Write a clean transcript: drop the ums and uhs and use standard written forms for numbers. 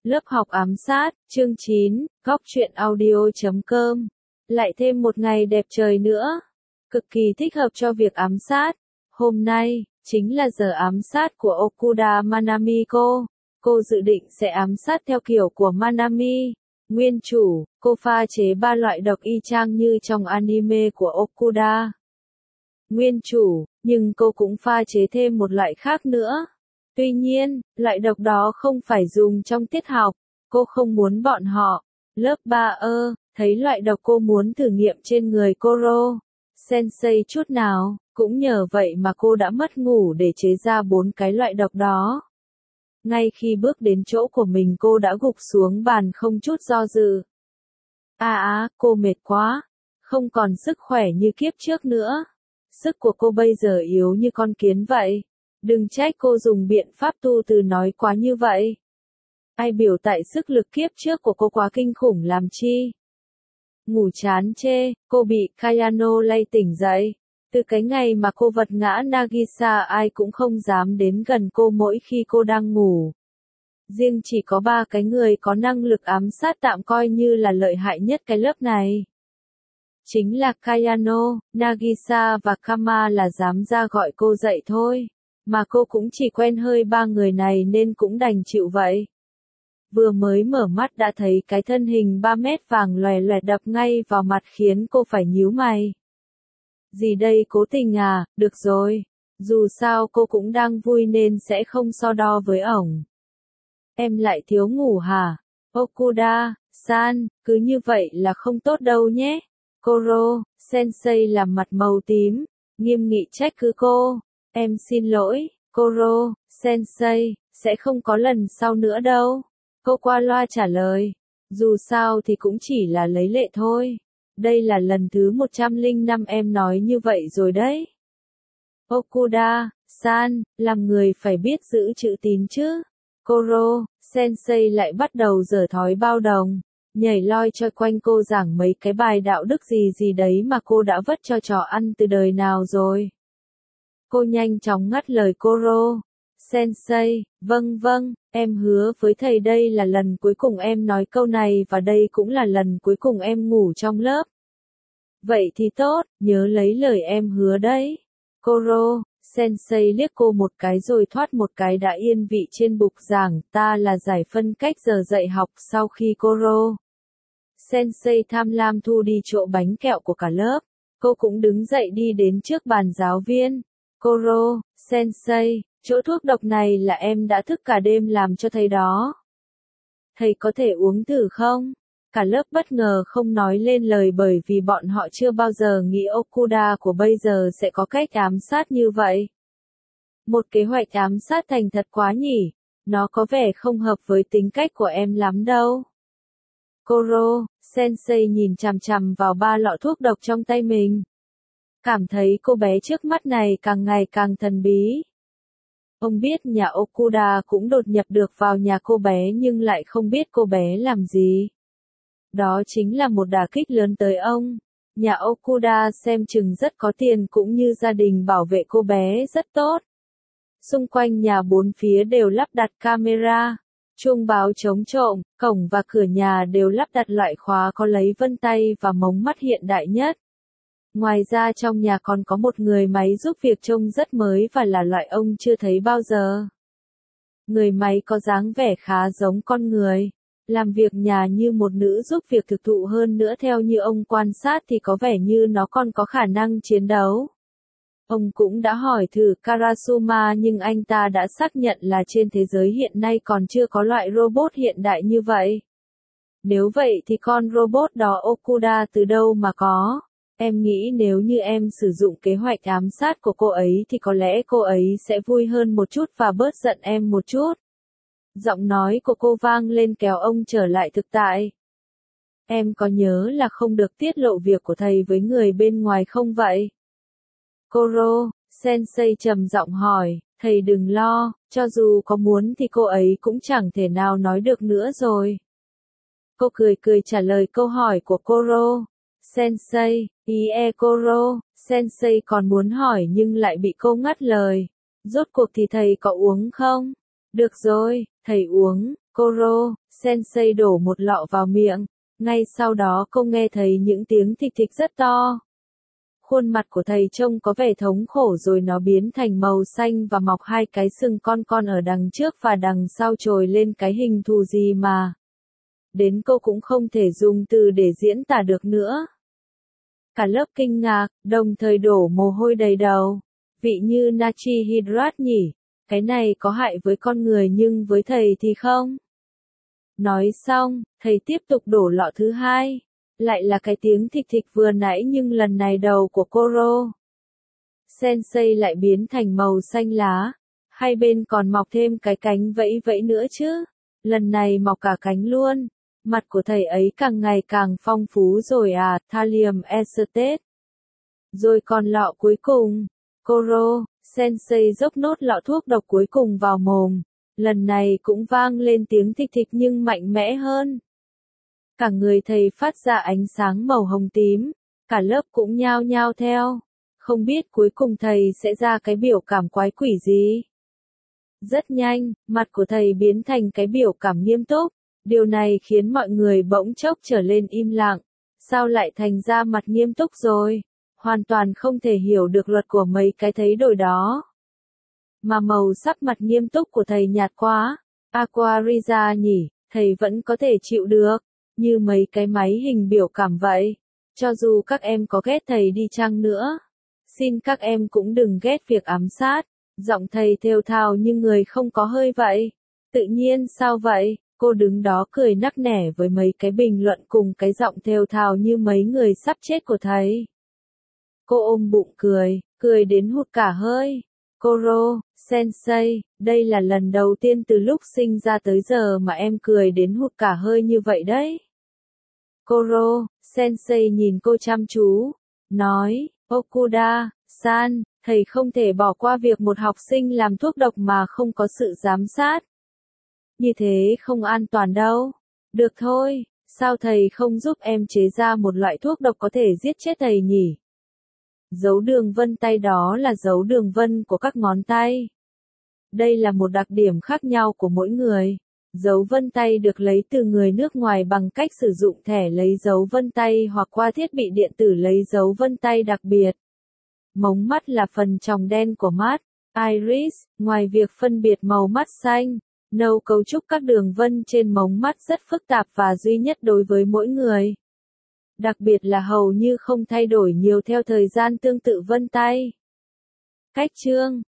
Lớp học ám sát, chương 9, góc truyện audio.com. Lại thêm một ngày đẹp trời nữa. Cực kỳ thích hợp cho việc ám sát. Hôm nay, chính là giờ ám sát của Okuda Manamiko. Cô dự định sẽ ám sát theo kiểu của Manami. Nguyên chủ, cô pha chế 3 loại độc y chang như trong anime của Okuda. Nguyên chủ, nhưng cô cũng pha chế thêm một loại khác nữa. Tuy nhiên, loại độc đó không phải dùng trong tiết học, cô không muốn bọn họ, lớp 3 thấy loại độc cô muốn thử nghiệm trên người Koro Sensei chút nào, cũng nhờ vậy mà cô đã mất ngủ để chế ra 4 cái loại độc đó. Ngay khi bước đến chỗ của mình cô đã gục xuống bàn không chút do dự. Cô mệt quá, không còn sức khỏe như kiếp trước nữa. Sức của cô bây giờ yếu như con kiến vậy. Đừng trách cô dùng biện pháp tu từ nói quá như vậy. Ai biểu tại sức lực kiếp trước của cô quá kinh khủng làm chi. Ngủ chán chê, cô bị Kayano lay tỉnh dậy. Từ cái ngày mà cô vật ngã Nagisa ai cũng không dám đến gần cô mỗi khi cô đang ngủ. Riêng chỉ có 3 cái người có năng lực ám sát tạm coi như là lợi hại nhất cái lớp này. Chính là Kayano, Nagisa và Kama là dám ra gọi cô dậy thôi. Mà cô cũng chỉ quen hơi 3 người này nên cũng đành chịu vậy. Vừa mới mở mắt đã thấy cái thân hình 3 mét vàng lòe loẹt đập ngay vào mặt khiến cô phải nhíu mày. Gì đây cố tình à, được rồi. Dù sao cô cũng đang vui nên sẽ không so đo với ổng. Em lại thiếu ngủ hả? Okuda-san, cứ như vậy là không tốt đâu nhé. Koro Sensei làm mặt màu tím, nghiêm nghị trách cứ cô. Em xin lỗi, Koro Sensei, sẽ không có lần sau nữa đâu. Cô qua loa trả lời. Dù sao thì cũng chỉ là lấy lệ thôi. Đây là lần thứ 105 em nói như vậy rồi đấy. Okuda-san, làm người phải biết giữ chữ tín chứ. Koro Sensei lại bắt đầu giở thói bao đồng. Nhảy loi cho quanh cô giảng mấy cái bài đạo đức gì đấy mà cô đã vất cho trò ăn từ đời nào rồi. Cô nhanh chóng ngắt lời Koro Sensei, vâng, em hứa với thầy đây là lần cuối cùng em nói câu này và đây cũng là lần cuối cùng em ngủ trong lớp. Vậy thì tốt, nhớ lấy lời em hứa đấy. Koro Sensei liếc cô một cái rồi thoát một cái đã yên vị trên bục giảng, ta là giải phân cách giờ dạy học sau khi Koro Sensei tham lam thu đi chỗ bánh kẹo của cả lớp. Cô cũng đứng dậy đi đến trước bàn giáo viên. Koro Sensei, chỗ thuốc độc này là em đã thức cả đêm làm cho thầy đó. Thầy có thể uống thử không? Cả lớp bất ngờ không nói lên lời bởi vì bọn họ chưa bao giờ nghĩ Okuda của bây giờ sẽ có cách ám sát như vậy. Một kế hoạch ám sát thành thật quá nhỉ, nó có vẻ không hợp với tính cách của em lắm đâu. Koro Sensei nhìn chằm chằm vào 3 lọ thuốc độc trong tay mình. Cảm thấy cô bé trước mắt này càng ngày càng thần bí. Ông biết nhà Okuda cũng đột nhập được vào nhà cô bé nhưng lại không biết cô bé làm gì. Đó chính là một đả kích lớn tới ông. Nhà Okuda xem chừng rất có tiền cũng như gia đình bảo vệ cô bé rất tốt. Xung quanh nhà 4 phía đều lắp đặt camera, chuông báo chống trộm, cổng và cửa nhà đều lắp đặt loại khóa có lấy vân tay và mống mắt hiện đại nhất. Ngoài ra trong nhà còn có một người máy giúp việc trông rất mới và là loại ông chưa thấy bao giờ. Người máy có dáng vẻ khá giống con người. Làm việc nhà như một nữ giúp việc thực thụ hơn nữa theo như ông quan sát thì có vẻ như nó còn có khả năng chiến đấu. Ông cũng đã hỏi thử Karasuma nhưng anh ta đã xác nhận là trên thế giới hiện nay còn chưa có loại robot hiện đại như vậy. Nếu vậy thì con robot đó Okuda từ đâu mà có? Em nghĩ nếu như em sử dụng kế hoạch ám sát của cô ấy thì có lẽ cô ấy sẽ vui hơn một chút và bớt giận em một chút. Giọng nói của cô vang lên kéo ông trở lại thực tại. Em có nhớ là không được tiết lộ việc của thầy với người bên ngoài không vậy? Koro Sensei trầm giọng hỏi, thầy đừng lo, cho dù có muốn thì cô ấy cũng chẳng thể nào nói được nữa rồi. Cô cười trả lời câu hỏi của Koro Sensei, Koro Sensei còn muốn hỏi nhưng lại bị cô ngắt lời. Rốt cuộc thì thầy có uống không? Được rồi, thầy uống. Koro, sensei đổ một lọ vào miệng. Ngay sau đó cô nghe thấy những tiếng thịch thịch rất to. Khuôn mặt của thầy trông có vẻ thống khổ rồi nó biến thành màu xanh và mọc hai cái sừng con ở đằng trước và đằng sau trồi lên cái hình thù gì mà. Đến cô cũng không thể dùng từ để diễn tả được nữa. Cả lớp kinh ngạc, đồng thời đổ mồ hôi đầy đầu. Vị như natri hydrat nhỉ, cái này có hại với con người nhưng với thầy thì không. Nói xong, thầy tiếp tục đổ lọ thứ hai. Lại là cái tiếng thịch thịch vừa nãy nhưng lần này đầu của Koro Sensei lại biến thành màu xanh lá. Hai bên còn mọc thêm cái cánh vẫy vẫy nữa chứ. Lần này mọc cả cánh luôn. Mặt của thầy ấy càng ngày càng phong phú rồi à, thallium acetate. Rồi còn lọ cuối cùng. Koro Sensei dốc nốt lọ thuốc độc cuối cùng vào mồm. Lần này cũng vang lên tiếng thịch thịch nhưng mạnh mẽ hơn. Cả người thầy phát ra ánh sáng màu hồng tím. Cả lớp cũng nhao nhao theo. Không biết cuối cùng thầy sẽ ra cái biểu cảm quái quỷ gì. Rất nhanh, mặt của thầy biến thành cái biểu cảm nghiêm túc. Điều này khiến mọi người bỗng chốc trở lên im lặng. Sao lại thành ra mặt nghiêm túc rồi? Hoàn toàn không thể hiểu được luật của mấy cái thấy đổi đó. Mà màu sắc mặt nghiêm túc của thầy nhạt quá. Aquariza nhỉ, thầy vẫn có thể chịu được. Như mấy cái máy hình biểu cảm vậy. Cho dù các em có ghét thầy đi chăng nữa. Xin các em cũng đừng ghét việc ám sát. Giọng thầy thều thào như người không có hơi vậy. Tự nhiên sao vậy? Cô đứng đó cười nắc nẻ với mấy cái bình luận cùng cái giọng thều thào như mấy người sắp chết của thầy. Cô ôm bụng cười đến hụt cả hơi. Koro Sensei, đây là lần đầu tiên từ lúc sinh ra tới giờ mà em cười đến hụt cả hơi như vậy đấy. Koro Sensei nhìn cô chăm chú, nói, Okuda-san, thầy không thể bỏ qua việc một học sinh làm thuốc độc mà không có sự giám sát. Như thế không an toàn đâu. Được thôi, sao thầy không giúp em chế ra một loại thuốc độc có thể giết chết thầy nhỉ? Dấu đường vân tay đó là dấu đường vân của các ngón tay. Đây là một đặc điểm khác nhau của mỗi người. Dấu vân tay được lấy từ người nước ngoài bằng cách sử dụng thẻ lấy dấu vân tay hoặc qua thiết bị điện tử lấy dấu vân tay đặc biệt. Mống mắt là phần tròng đen của mắt, iris, ngoài việc phân biệt màu mắt xanh, nâu cấu trúc các đường vân trên mống mắt rất phức tạp và duy nhất đối với mỗi người. Đặc biệt là hầu như không thay đổi nhiều theo thời gian tương tự vân tay. Cách chương